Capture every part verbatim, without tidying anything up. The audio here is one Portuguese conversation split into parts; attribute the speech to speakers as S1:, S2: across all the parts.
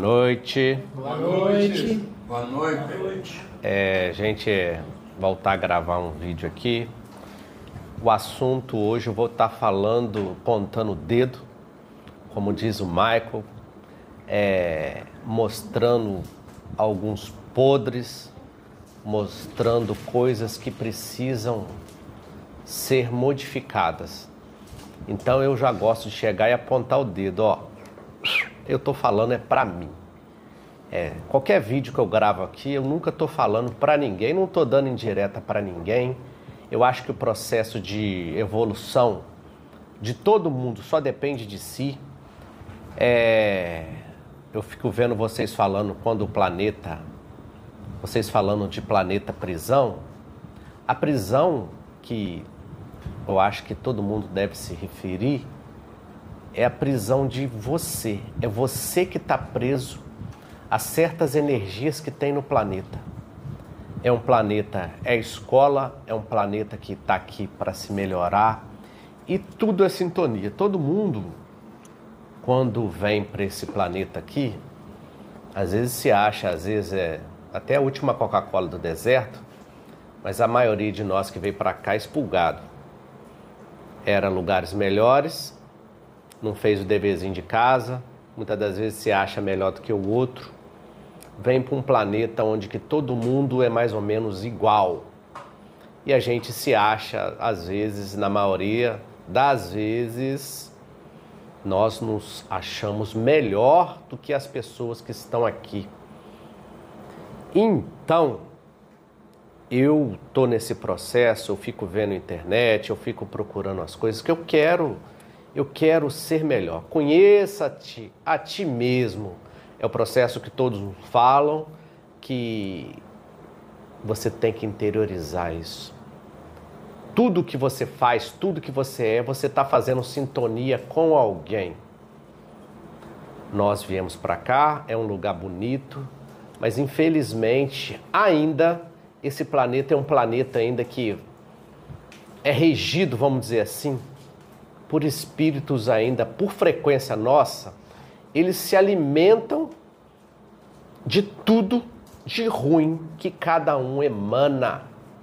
S1: noite.
S2: Boa noite.
S3: Boa noite.
S1: É, gente, voltar a gravar um vídeo aqui. O assunto hoje eu vou estar falando, pontando o dedo, como diz o Michael, é, mostrando alguns podres, mostrando coisas que precisam ser modificadas. Então eu já gosto de chegar e apontar o dedo, ó. Eu tô falando é pra mim. É, qualquer vídeo que eu gravo aqui, eu nunca tô falando pra ninguém, não tô dando indireta pra ninguém. Eu acho que o processo de evolução de todo mundo só depende de si. É, eu fico vendo vocês falando quando o planeta, vocês falando de planeta prisão. A prisão que eu acho que todo mundo deve se referir é a prisão de você. É você que está preso a certas energias que tem no planeta. É um planeta, é escola, é um planeta que está aqui para se melhorar e tudo é sintonia. Todo mundo, quando vem para esse planeta aqui, às vezes se acha, às vezes é até a última Coca-Cola do deserto, mas a maioria de nós que veio para cá é expulgado. Era lugares melhores, não fez o deverzinho de casa, muitas das vezes se acha melhor do que o outro. Vem para um planeta onde que todo mundo é mais ou menos igual. E a gente se acha, às vezes, na maioria das vezes, nós nos achamos melhor do que as pessoas que estão aqui. Então, eu tô nesse processo, eu fico vendo na internet, eu fico procurando as coisas que eu quero, eu quero ser melhor. Conheça-te a ti mesmo. É o processo que todos falam, que você tem que interiorizar isso. Tudo que você faz, tudo que você é, você está fazendo sintonia com alguém. Nós viemos para cá, é um lugar bonito, mas infelizmente ainda esse planeta é um planeta ainda que é regido, vamos dizer assim, por espíritos ainda, por frequência nossa. Eles se alimentam de tudo de ruim que cada um emana.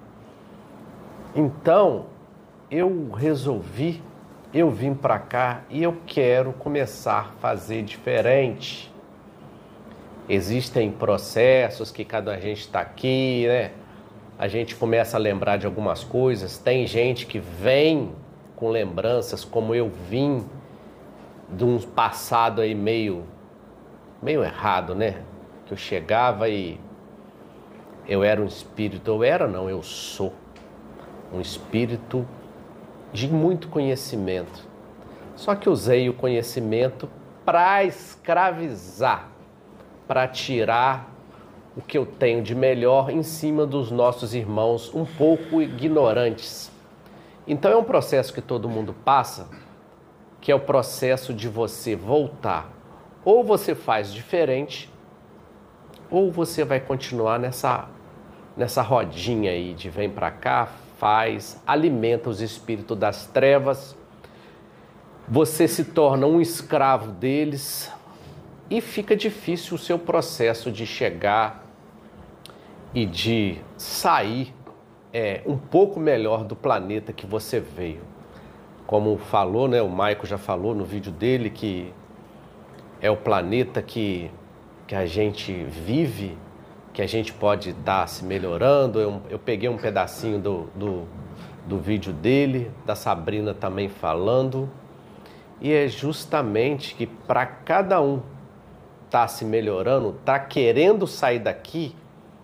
S1: Então, eu resolvi, eu vim para cá e eu quero começar a fazer diferente. Existem processos que cada gente está aqui, né? A gente começa a lembrar de algumas coisas. Tem gente que vem com lembranças, como eu vim, de um passado aí meio, meio errado, né? Que eu chegava e eu era um espírito, eu era não, eu sou um espírito de muito conhecimento. Só que usei o conhecimento para escravizar, para tirar o que eu tenho de melhor em cima dos nossos irmãos um pouco ignorantes. Então é um processo que todo mundo passa, que é o processo de você voltar. Ou você faz diferente, ou você vai continuar nessa, nessa rodinha aí de vem pra cá, faz, alimenta os espíritos das trevas, você se torna um escravo deles e fica difícil o seu processo de chegar e de sair é, um pouco melhor do planeta que você veio. Como falou, né, o Michael já falou no vídeo dele que é o planeta que, que a gente vive, que a gente pode estar se melhorando. Eu, eu peguei um pedacinho do, do, do vídeo dele, da Sabrina também falando, e é justamente que para cada um estar se melhorando, estar querendo sair daqui,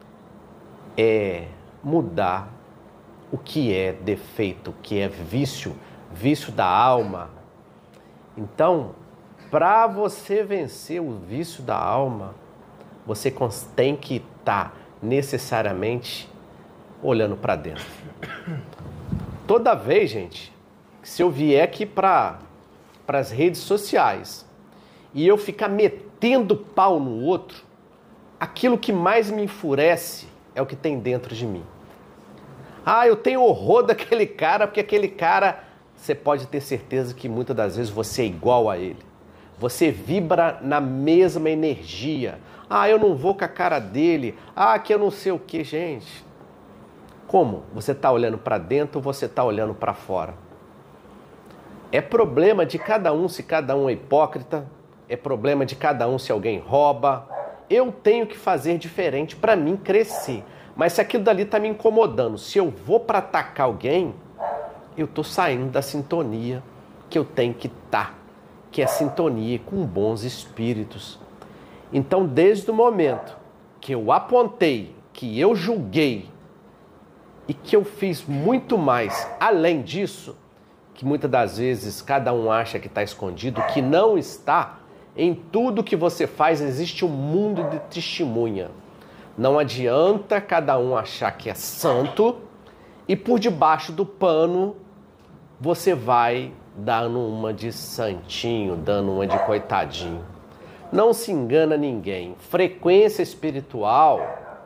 S1: é mudar o que é defeito, o que é vício, vício da alma. Então, para você vencer o vício da alma, você tem que estar necessariamente olhando para dentro. Toda vez, gente, se eu vier aqui para as redes sociais e eu ficar metendo pau no outro, aquilo que mais me enfurece é o que tem dentro de mim. Ah, eu tenho horror daquele cara, porque aquele cara, você pode ter certeza que muitas das vezes você é igual a ele. Você vibra na mesma energia. Ah, eu não vou com a cara dele. Ah, que eu não sei o que, gente. Como? Você está olhando para dentro ou você está olhando para fora? É problema de cada um se cada um é hipócrita. É problema de cada um se alguém rouba. Eu tenho que fazer diferente para mim crescer. Mas se aquilo dali está me incomodando, se eu vou para atacar alguém, eu estou saindo da sintonia que eu tenho que estar, que é a sintonia com bons espíritos. Então, desde o momento que eu apontei, que eu julguei e que eu fiz muito mais além disso, que muitas das vezes cada um acha que está escondido, que não está, em tudo que você faz existe um mundo de testemunha. Não adianta cada um achar que é santo e por debaixo do pano você vai dando uma de santinho, dando uma de coitadinho. Não se engana ninguém. Frequência espiritual,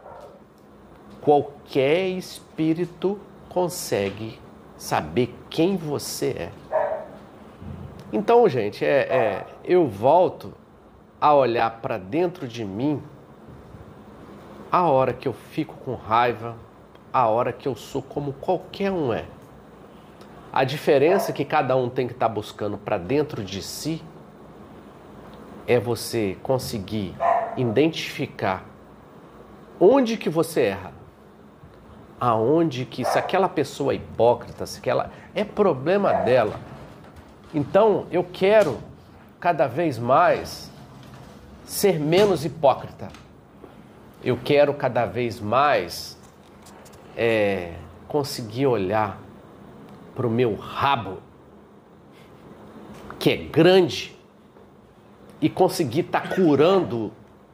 S1: qualquer espírito consegue saber quem você é. Então, gente, é, é, eu volto a olhar para dentro de mim a hora que eu fico com raiva, a hora que eu sou como qualquer um é. A diferença que cada um tem que estar buscando para dentro de si é você conseguir identificar onde que você erra, aonde que, se aquela pessoa é hipócrita, se aquela é problema dela. Então eu quero cada vez mais ser menos hipócrita. Eu quero cada vez mais é, conseguir olhar para o meu rabo, que é grande, e conseguir estar tá curando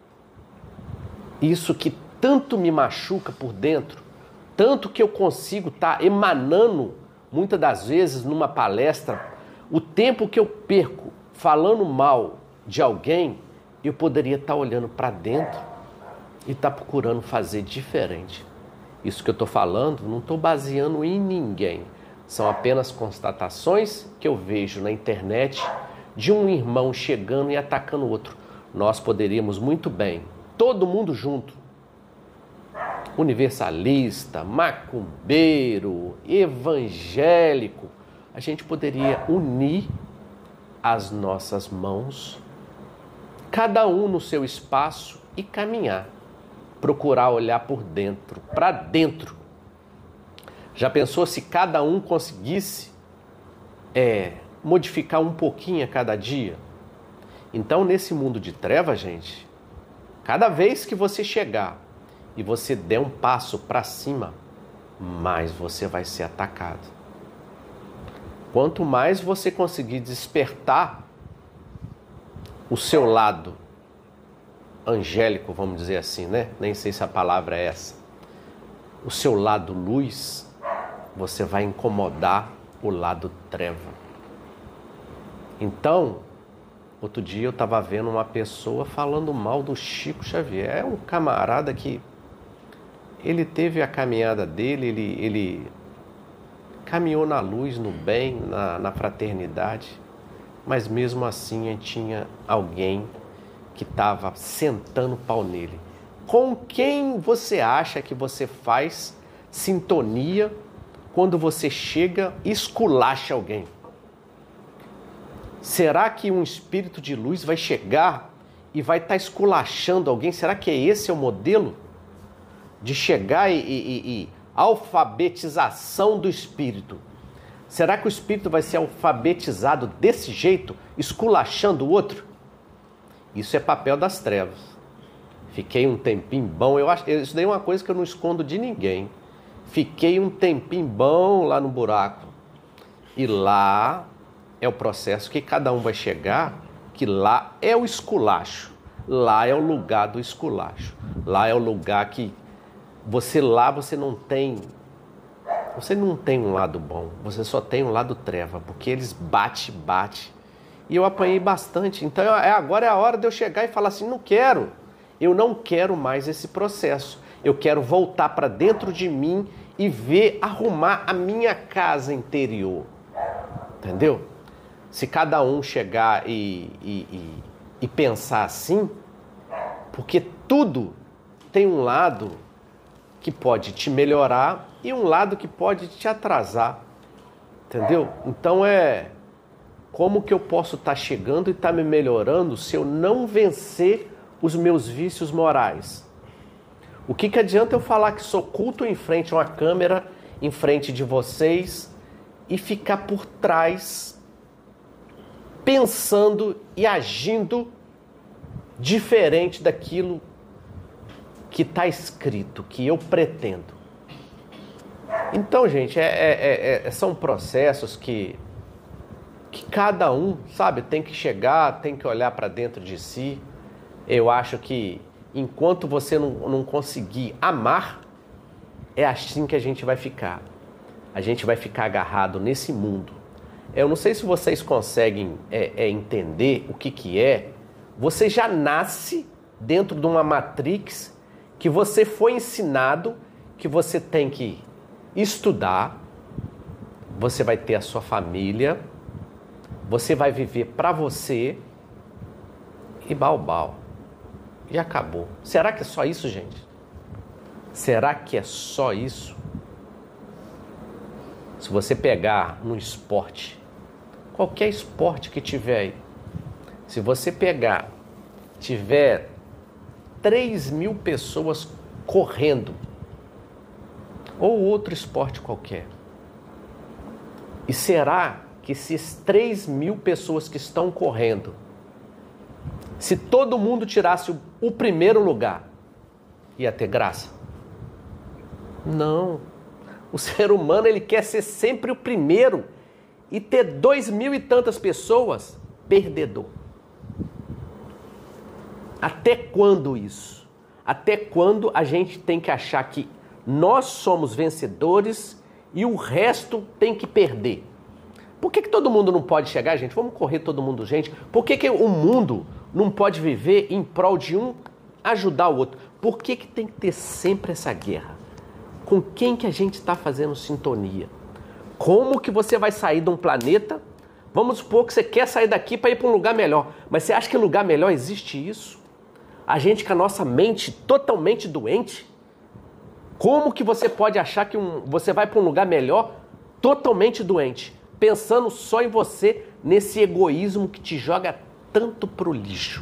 S1: isso que tanto me machuca por dentro, tanto que eu consigo estar tá emanando, muitas das vezes numa palestra, o tempo que eu perco falando mal de alguém, eu poderia estar tá olhando para dentro e estar tá procurando fazer diferente. Isso que eu estou falando, não estou baseando em ninguém. São apenas constatações que eu vejo na internet de um irmão chegando e atacando o outro. Nós poderíamos muito bem, todo mundo junto, universalista, macumbeiro, evangélico, a gente poderia unir as nossas mãos, cada um no seu espaço e caminhar, procurar olhar por dentro, para dentro. Já pensou se cada um conseguisse é, modificar um pouquinho a cada dia? Então, nesse mundo de trevas, gente, cada vez que você chegar e você der um passo para cima, mais você vai ser atacado. Quanto mais você conseguir despertar o seu lado angélico, vamos dizer assim, né? Nem sei se a palavra é essa. O seu lado luz, você vai incomodar o lado treva. Então, outro dia eu estava vendo uma pessoa falando mal do Chico Xavier. É um camarada que ele teve a caminhada dele, ele, ele caminhou na luz, no bem, na, na fraternidade, mas mesmo assim tinha alguém que estava sentando pau nele. Com quem você acha que você faz sintonia quando você chega e esculacha alguém? Será que um espírito de luz vai chegar e vai estar tá esculachando alguém? Será que é esse o modelo de chegar e, e, e alfabetização do espírito? Será que o espírito vai ser alfabetizado desse jeito, esculachando o outro? Isso é papel das trevas. Fiquei um tempinho bom, eu acho, isso daí é uma coisa que eu não escondo de ninguém. Fiquei um tempinho bom lá no buraco. E lá é o processo que cada um vai chegar, que lá é o esculacho. Lá é o lugar do esculacho. Lá é o lugar que você lá você não tem, você não tem um lado bom, você só tem um lado treva, porque eles bate, bate. E eu apanhei bastante. Então é, agora é a hora de eu chegar e falar assim, não quero. Eu não quero mais esse processo. Eu quero voltar para dentro de mim e ver, arrumar a minha casa interior. Entendeu? se cada um chegar e, e, e, e pensar assim, porque tudo tem um lado que pode te melhorar e um lado que pode te atrasar, entendeu? Então é como que eu posso estar chegando e estar me melhorando se eu não vencer os meus vícios morais? O que que adianta eu falar que sou culto em frente a uma câmera, em frente de vocês, e ficar por trás pensando e agindo diferente daquilo que está escrito, que eu pretendo? Então, gente, é, é, é, são processos que, que cada um, sabe, tem que chegar, tem que olhar para dentro de si. Eu acho que enquanto você não, não conseguir amar, é assim que a gente vai ficar. A gente vai ficar agarrado nesse mundo. Eu não sei se vocês conseguem é, é, entender o que, que é. Você já nasce dentro de uma matrix que você foi ensinado que você tem que estudar, você vai ter a sua família, você vai viver para você e balbal. E acabou. Será que é só isso, gente? Será que é só isso? Se você pegar um esporte, qualquer esporte que tiver aí, se você pegar, tiver três mil pessoas correndo, ou outro esporte qualquer, e será que esses três mil pessoas que estão correndo, se todo mundo tirasse o, o primeiro lugar, ia ter graça? Não. O ser humano, ele quer ser sempre o primeiro e ter dois mil e tantas pessoas, perdedor. Até quando isso? Até quando a gente tem que achar que nós somos vencedores e o resto tem que perder? Por que que todo mundo não pode chegar, gente? Vamos correr todo mundo, gente. Por que que o mundo não pode viver em prol de um ajudar o outro? Por que que tem que ter sempre essa guerra? Com quem que a gente está fazendo sintonia? Como que você vai sair de um planeta? Vamos supor que você quer sair daqui para ir para um lugar melhor. Mas você acha que lugar melhor existe isso? A gente com a nossa mente totalmente doente? Como que você pode achar que um, você vai para um lugar melhor totalmente doente? Pensando só em você, nesse egoísmo que te joga tanto pro lixo.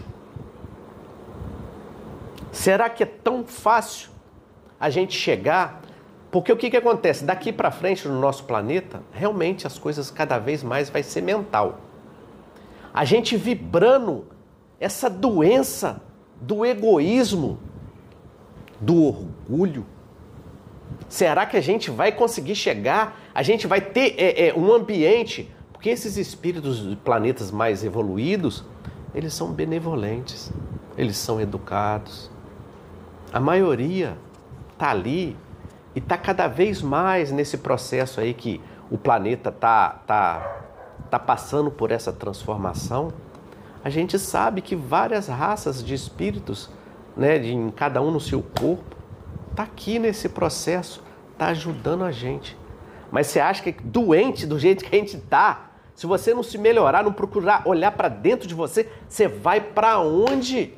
S1: Será que é tão fácil a gente chegar? Porque o que que acontece? Daqui para frente no nosso planeta, realmente as coisas cada vez mais vai ser mental. A gente vibrando essa doença do egoísmo, do orgulho. Será que a gente vai conseguir chegar? A gente vai ter é, é, um ambiente? Porque esses espíritos de planetas mais evoluídos, eles são benevolentes, eles são educados. A maioria está ali e está cada vez mais nesse processo aí que o planeta está tá, tá passando por essa transformação. A gente sabe que várias raças de espíritos, né, de, em cada um no seu corpo, está aqui nesse processo, está ajudando a gente. Mas você acha que doente do jeito que a gente está, se você não se melhorar, não procurar olhar para dentro de você, você vai para onde?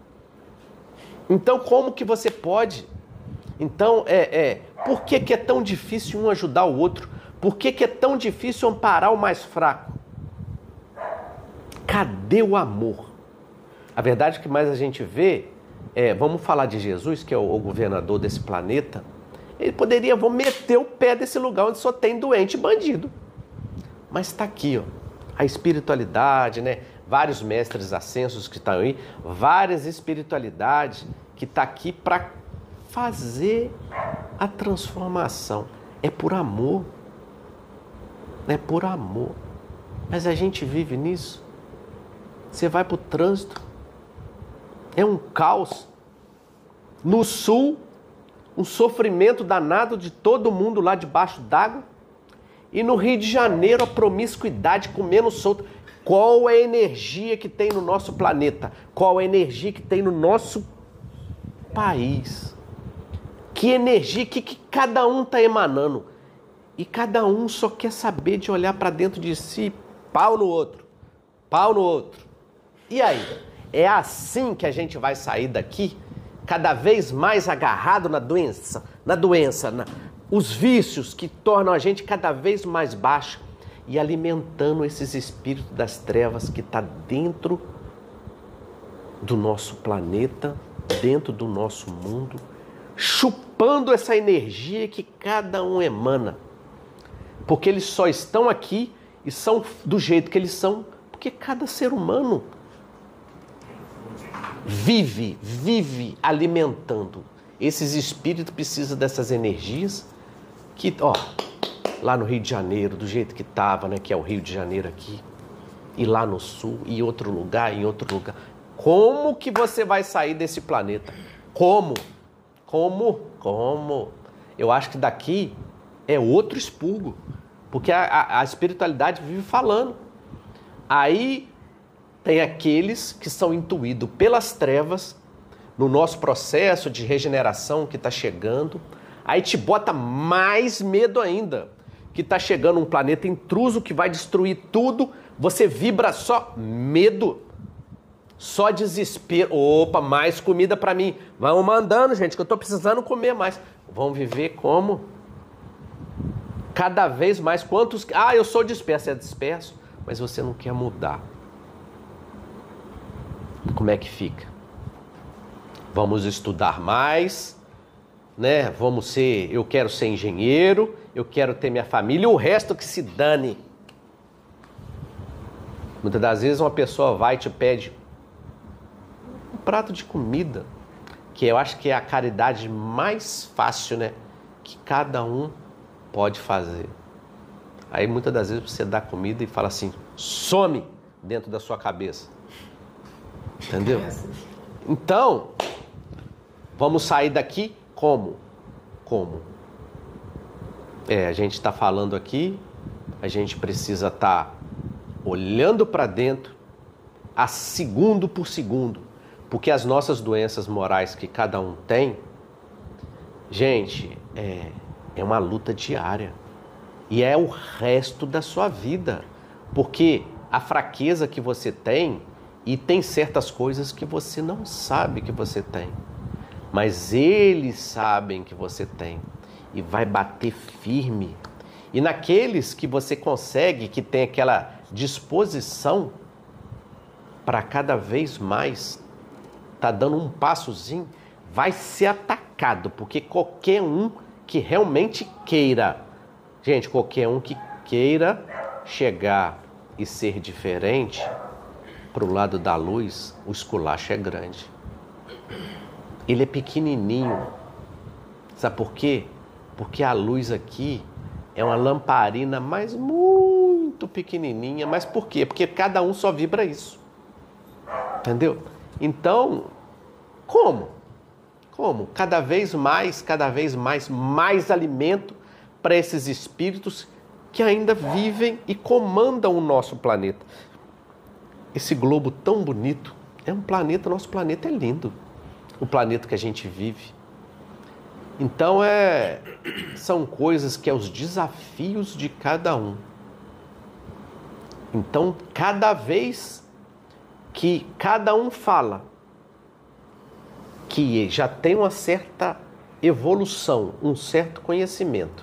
S1: Então como que você pode? Então, é, é, por que que é tão difícil um ajudar o outro? Por que que é tão difícil amparar o mais fraco? Cadê o amor? A verdade que mais a gente vê, é, vamos falar de Jesus, que é o, o governador desse planeta, ele poderia, vamos meter o pé desse lugar onde só tem doente e bandido. Mas está aqui, ó, a espiritualidade, né? Vários mestres ascensos que estão aí, várias espiritualidades que estão tá aqui para fazer a transformação. É por amor. É por amor. Mas a gente vive nisso. Você vai para o trânsito, é um caos. No sul, um sofrimento danado de todo mundo lá debaixo d'água. E no Rio de Janeiro, a promiscuidade comendo solto. Qual é a energia que tem no nosso planeta? Qual é a energia que tem no nosso país? Que energia que, que cada um está emanando? E cada um só quer saber de olhar para dentro de si pau no outro, pau no outro. E aí? É assim que a gente vai sair daqui, cada vez mais agarrado na doença, na doença, na, os vícios que tornam a gente cada vez mais baixo e alimentando esses espíritos das trevas que está dentro do nosso planeta, dentro do nosso mundo, chupando essa energia que cada um emana. Porque eles só estão aqui e são do jeito que eles são, porque cada ser humano vive, vive alimentando. Esses espíritos precisam dessas energias que, ó, lá no Rio de Janeiro, do jeito que estava, né, que é o Rio de Janeiro aqui, e lá no sul, e outro lugar, em outro lugar. Como que você vai sair desse planeta? Como? Como? Como? Eu acho que daqui é outro expurgo, porque a, a, a espiritualidade vive falando. Aí tem aqueles que são intuídos pelas trevas, no nosso processo de regeneração que está chegando, aí te bota mais medo ainda, que está chegando um planeta intruso que vai destruir tudo, você vibra só medo, só desespero. Opa, mais comida para mim. Vão mandando, gente, que eu estou precisando comer mais. Vão viver como? Cada vez mais. Quantos... Ah, eu sou disperso. É disperso, mas você não quer mudar. Como é que fica? Vamos estudar mais, né? Vamos ser... Eu quero ser engenheiro, eu quero ter minha família e o resto que se dane. Muitas das vezes uma pessoa vai e te pede um prato de comida, que eu acho que é a caridade mais fácil, né? Que cada um pode fazer. Aí muitas das vezes você dá comida e fala assim, some dentro da sua cabeça. Entendeu? Então, vamos sair daqui como? Como? É, a gente está falando aqui, a gente precisa estar tá olhando para dentro a segundo por segundo, porque as nossas doenças morais que cada um tem, gente, é, é uma luta diária e é o resto da sua vida, porque a fraqueza que você tem, e tem certas coisas que você não sabe que você tem, mas eles sabem que você tem e vai bater firme. E naqueles que você consegue, que tem aquela disposição para cada vez mais tá dando um passozinho, vai ser atacado, porque qualquer um que realmente queira, gente, qualquer um que queira chegar e ser diferente para o lado da luz, o esculacho é grande. Ele é pequenininho. Sabe por quê? Porque a luz aqui é uma lamparina, mas muito pequenininha. Mas por quê? Porque cada um só vibra isso. Entendeu? Então, como? Como? Cada vez mais, cada vez mais, mais alimento para esses espíritos que ainda vivem e comandam o nosso planeta. Esse globo tão bonito, é um planeta, nosso planeta é lindo. O planeta que a gente vive. Então, é, são coisas que é os desafios de cada um. Então, cada vez que cada um fala que já tem uma certa evolução, um certo conhecimento,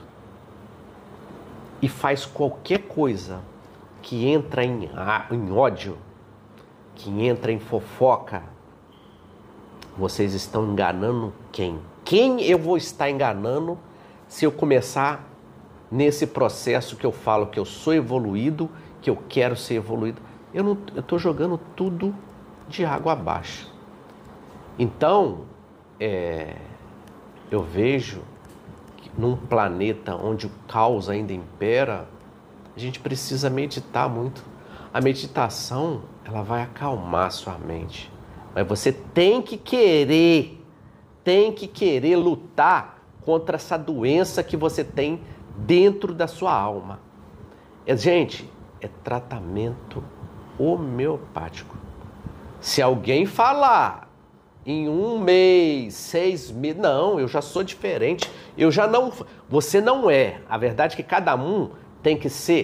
S1: e faz qualquer coisa que entra em, em ódio, que entra em fofoca, vocês estão enganando quem? Quem eu vou estar enganando se eu começar nesse processo que eu falo que eu sou evoluído, que eu quero ser evoluído? Eu não, eu estou jogando tudo de água abaixo. Então, é, eu vejo que num planeta onde o caos ainda impera, a gente precisa meditar muito. A meditação, ela vai acalmar a sua mente. Mas você tem que querer, tem que querer lutar contra essa doença que você tem dentro da sua alma. É, gente, é tratamento homeopático. Se alguém falar em um mês, seis meses, não, eu já sou diferente, eu já não, você não é. A verdade é que cada um tem que ser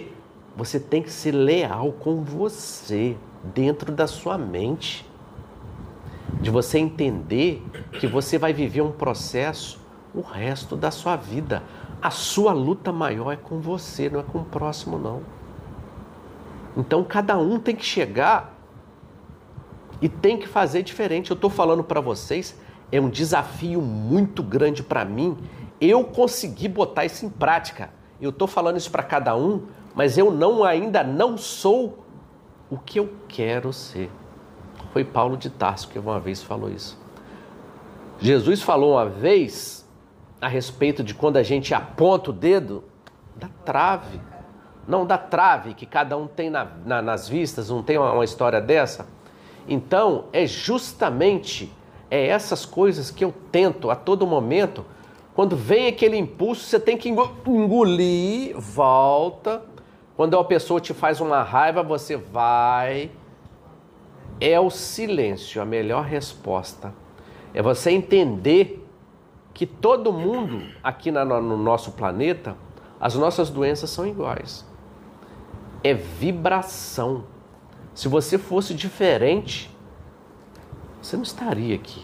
S1: Você tem que ser leal com você, dentro da sua mente. De você entender que você vai viver um processo o resto da sua vida. A sua luta maior é com você, não é com o próximo, não. Então, cada um tem que chegar e tem que fazer diferente. Eu estou falando para vocês, é um desafio muito grande para mim. Eu consegui botar isso em prática. Eu estou falando isso para cada um, mas eu não ainda não sou o que eu quero ser. Foi Paulo de Tarso que uma vez falou isso. Jesus falou uma vez a respeito de quando a gente aponta o dedo da trave. Não da trave que cada um tem na, na, nas vistas, não tem uma, uma história dessa? Então, é justamente é essas coisas que eu tento a todo momento. Quando vem aquele impulso, você tem que engolir, volta. Quando uma pessoa te faz uma raiva, você vai. É o silêncio, a melhor resposta. É você entender que todo mundo aqui na, no nosso planeta, as nossas doenças são iguais. É vibração. Se você fosse diferente, você não estaria aqui.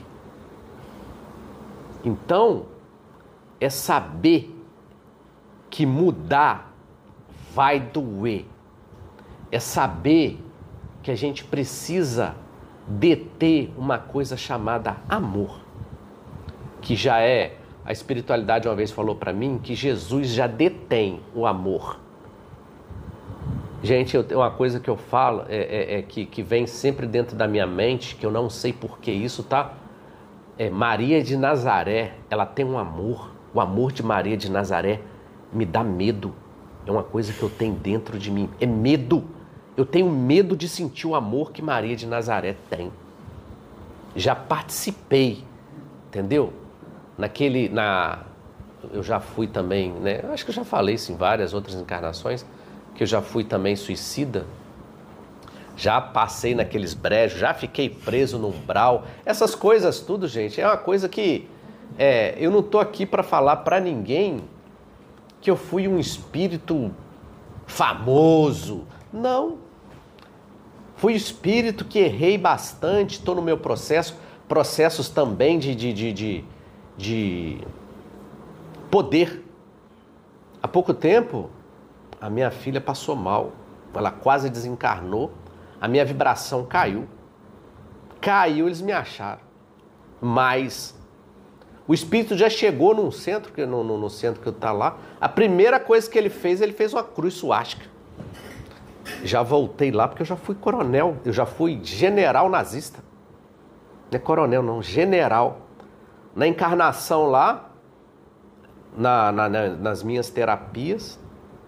S1: Então, é saber que mudar vai doer. É saber que a gente precisa deter uma coisa chamada amor. Que já é, a espiritualidade uma vez falou para mim, que Jesus já detém o amor. Gente, eu, uma coisa que eu falo, é, é, é que, que vem sempre dentro da minha mente, que eu não sei por que isso, tá? É, Maria de Nazaré, ela tem um amor. O amor de Maria de Nazaré me dá medo. É uma coisa que eu tenho dentro de mim. É medo. Eu tenho medo de sentir o amor que Maria de Nazaré tem. Já participei, entendeu? Naquele, na... Eu já fui também, né? Acho que eu já falei isso em várias outras encarnações, que eu já fui também suicida. Já passei naqueles brejos, já fiquei preso no umbral. Essas coisas tudo, gente, é uma coisa que... É, eu não tô aqui para falar para ninguém que eu fui um espírito famoso. Não. Fui espírito que errei bastante, estou no meu processo, processos também de, de, de, de, de poder. Há pouco tempo, a minha filha passou mal, ela quase desencarnou, a minha vibração caiu. Caiu, eles me acharam. Mas o espírito já chegou num centro, no, no, no centro que eu tá lá, a primeira coisa que ele fez, ele fez uma cruz suástica. Já voltei lá porque eu já fui coronel, eu já fui general nazista. Não é coronel não, general. Na encarnação lá, na, na, na, nas minhas terapias,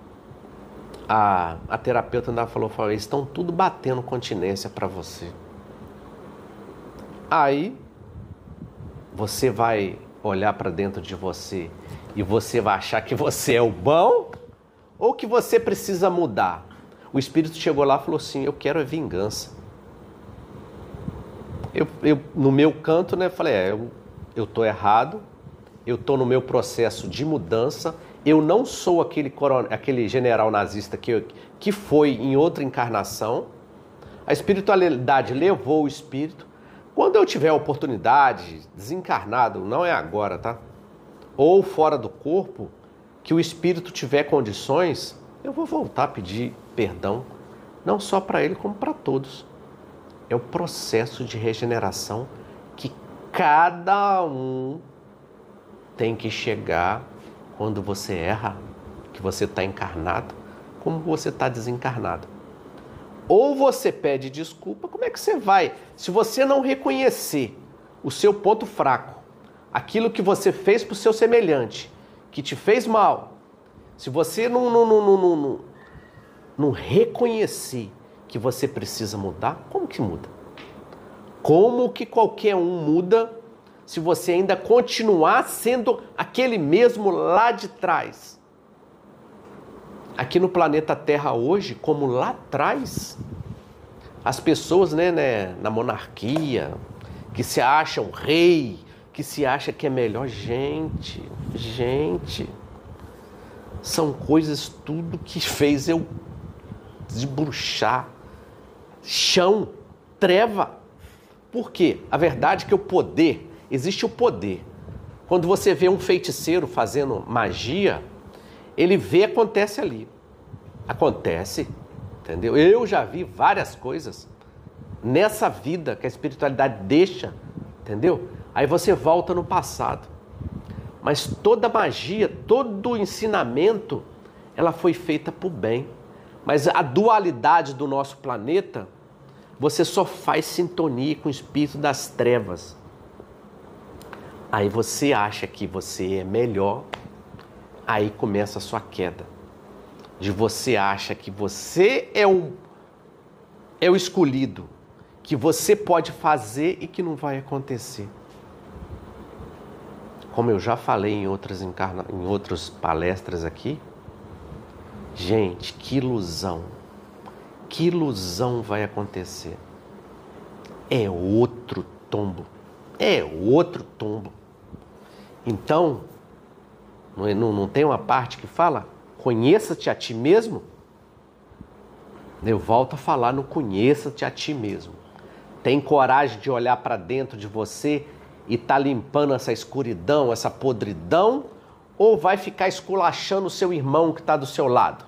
S1: a, a terapeuta ainda falou, falou, eles estão tudo batendo continência para você. Aí, você vai olhar para dentro de você e você vai achar que você é o bom ou que você precisa mudar? O espírito chegou lá e falou assim, eu quero é vingança. Eu, eu, no meu canto, né, falei, é, eu, eu tô errado, eu tô no meu processo de mudança, eu não sou aquele, coronel, aquele general nazista que, que foi em outra encarnação. A espiritualidade levou o espírito. Quando eu tiver a oportunidade, desencarnado, não é agora, tá? Ou fora do corpo, que o espírito tiver condições, eu vou voltar a pedir perdão, não só para ele, como para todos. É o processo de regeneração que cada um tem que chegar quando você erra, que você está encarnado, como você está desencarnado. Ou você pede desculpa, como é que você vai? Se você não reconhecer o seu ponto fraco, aquilo que você fez para o seu semelhante, que te fez mal, se você não, não, não, não, não, não reconhecer que você precisa mudar, como que muda? Como que qualquer um muda se você ainda continuar sendo aquele mesmo lá de trás? Aqui no planeta Terra hoje, como lá atrás, as pessoas, né, né, na monarquia, que se acham rei, que se acha que é melhor, gente, gente, são coisas tudo que fez eu desbruxar. Chão, treva. Por quê? A verdade é que o poder, existe o poder. Quando você vê um feiticeiro fazendo magia, ele vê, acontece ali. Acontece, entendeu? Eu já vi várias coisas nessa vida que a espiritualidade deixa, entendeu? Aí você volta no passado. Mas toda magia, todo ensinamento, ela foi feita por bem. Mas a dualidade do nosso planeta, você só faz sintonia com o espírito das trevas. Aí você acha que você é melhor, aí começa a sua queda. De você acha que você é o, é o escolhido, que você pode fazer e que não vai acontecer. Como eu já falei em outras, encarna... em outras palestras aqui, gente, que ilusão, que ilusão vai acontecer. É outro tombo, é outro tombo. Então, não, não, não tem uma parte que fala, conheça-te a ti mesmo? Eu volto a falar no conheça-te a ti mesmo. Tem coragem de olhar para dentro de você e tá limpando essa escuridão, essa podridão? Ou vai ficar esculachando o seu irmão que está do seu lado?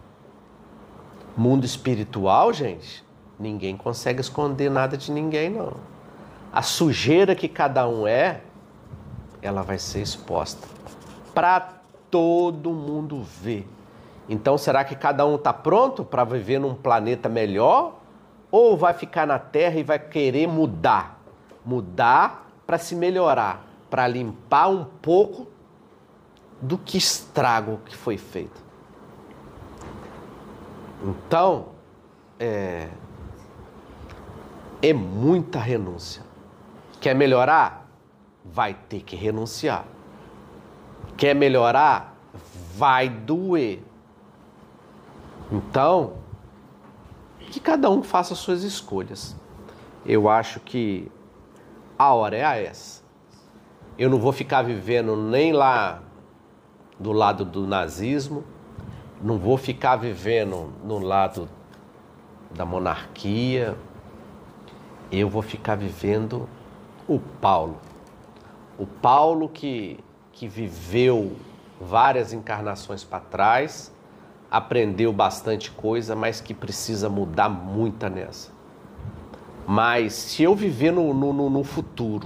S1: Mundo espiritual, gente, ninguém consegue esconder nada de ninguém, não. A sujeira que cada um é, ela vai ser exposta para todo mundo ver. Então, será que cada um está pronto para viver num planeta melhor? Ou vai ficar na Terra e vai querer mudar? Mudar para se melhorar, para limpar um pouco do que estrago que foi feito. Então, é, é muita renúncia. Quer melhorar? Vai ter que renunciar. Quer melhorar? Vai doer. Então, que cada um faça suas escolhas. Eu acho que a hora é essa. Eu não vou ficar vivendo nem lá do lado do nazismo, não vou ficar vivendo no lado da monarquia, eu vou ficar vivendo o Paulo. O Paulo que, que viveu várias encarnações para trás, aprendeu bastante coisa, mas que precisa mudar muita nessa. Mas se eu viver no, no, no futuro,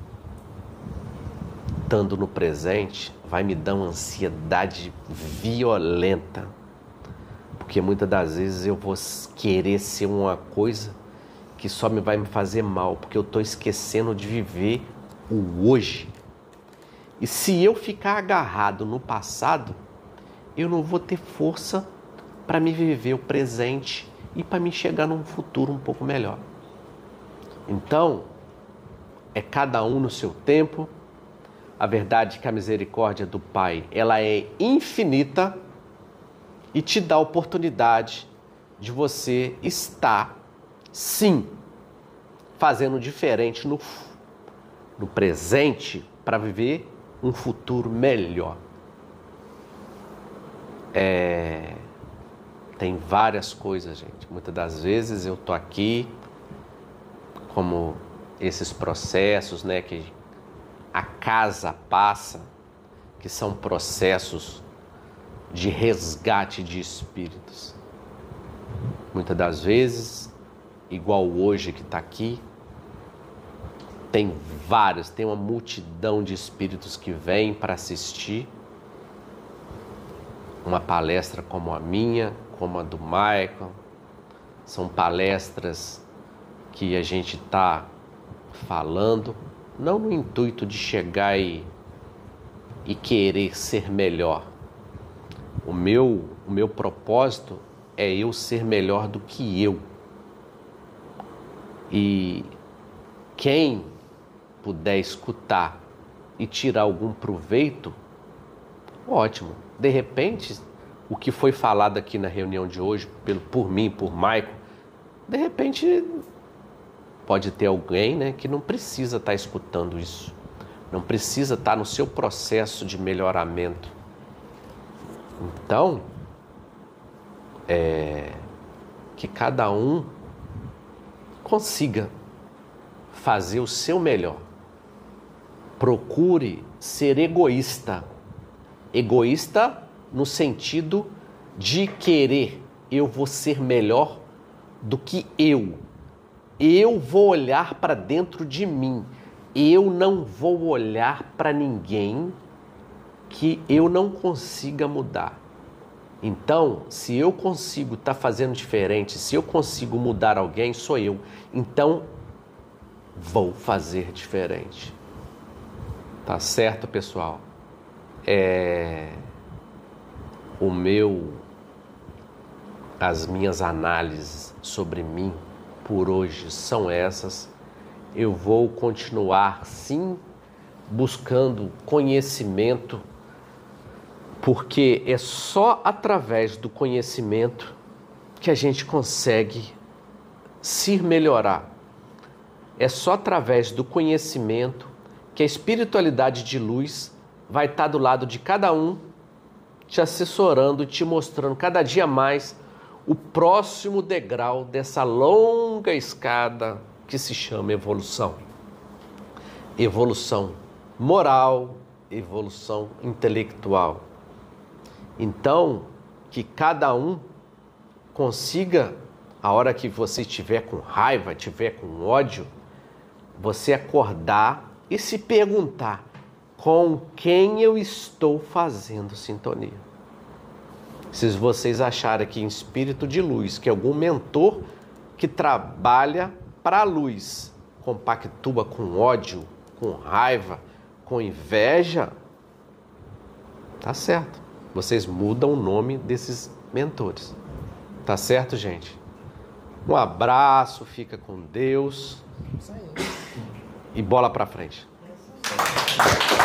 S1: estando no presente, vai me dar uma ansiedade violenta. Porque muitas das vezes eu vou querer ser uma coisa que só me vai me fazer mal, porque eu estou esquecendo de viver o hoje. E se eu ficar agarrado no passado, eu não vou ter força para me viver o presente e para me chegar num futuro um pouco melhor. Então, é cada um no seu tempo. A verdade é que a misericórdia do Pai, ela é infinita e te dá a oportunidade de você estar, sim, fazendo diferente no, no presente para viver um futuro melhor. É, tem várias coisas, gente. Muitas das vezes eu tô aqui, como esses processos, né, que a casa passa, que são processos de resgate de espíritos. Muitas das vezes, igual hoje que está aqui, tem vários, tem uma multidão de espíritos que vêm para assistir uma palestra como a minha, como a do Michael. São palestras que a gente está falando, não no intuito de chegar e, e querer ser melhor. O meu, o meu propósito é eu ser melhor do que eu. E quem puder escutar e tirar algum proveito, ótimo. De repente, o que foi falado aqui na reunião de hoje, pelo, por mim, por Michael, de repente pode ter alguém, né, que não precisa estar escutando isso. Não precisa estar no seu processo de melhoramento. Então, é, que cada um consiga fazer o seu melhor. Procure ser egoísta. Egoísta no sentido de querer, eu vou ser melhor do que eu. Eu vou olhar para dentro de mim. Eu não vou olhar para ninguém que eu não consiga mudar. Então, se eu consigo estar tá fazendo diferente, se eu consigo mudar alguém, sou eu. Então, vou fazer diferente. Tá certo, pessoal? É... O meu... As minhas análises sobre mim por hoje são essas. Eu vou continuar, sim, buscando conhecimento, porque é só através do conhecimento que a gente consegue se melhorar. É só através do conhecimento que a espiritualidade de luz vai estar do lado de cada um, te assessorando, te mostrando cada dia mais o próximo degrau dessa longa escada que se chama evolução. Evolução moral, evolução intelectual. Então, que cada um consiga, a hora que você estiver com raiva, estiver com ódio, você acordar e se perguntar: com quem eu estou fazendo sintonia? Se vocês acharem que em espírito de luz, que algum mentor que trabalha para a luz compactua com ódio, com raiva, com inveja, tá certo. Vocês mudam o nome desses mentores. Tá certo, gente? Um abraço, fica com Deus.
S2: Isso aí.
S1: E bola pra frente.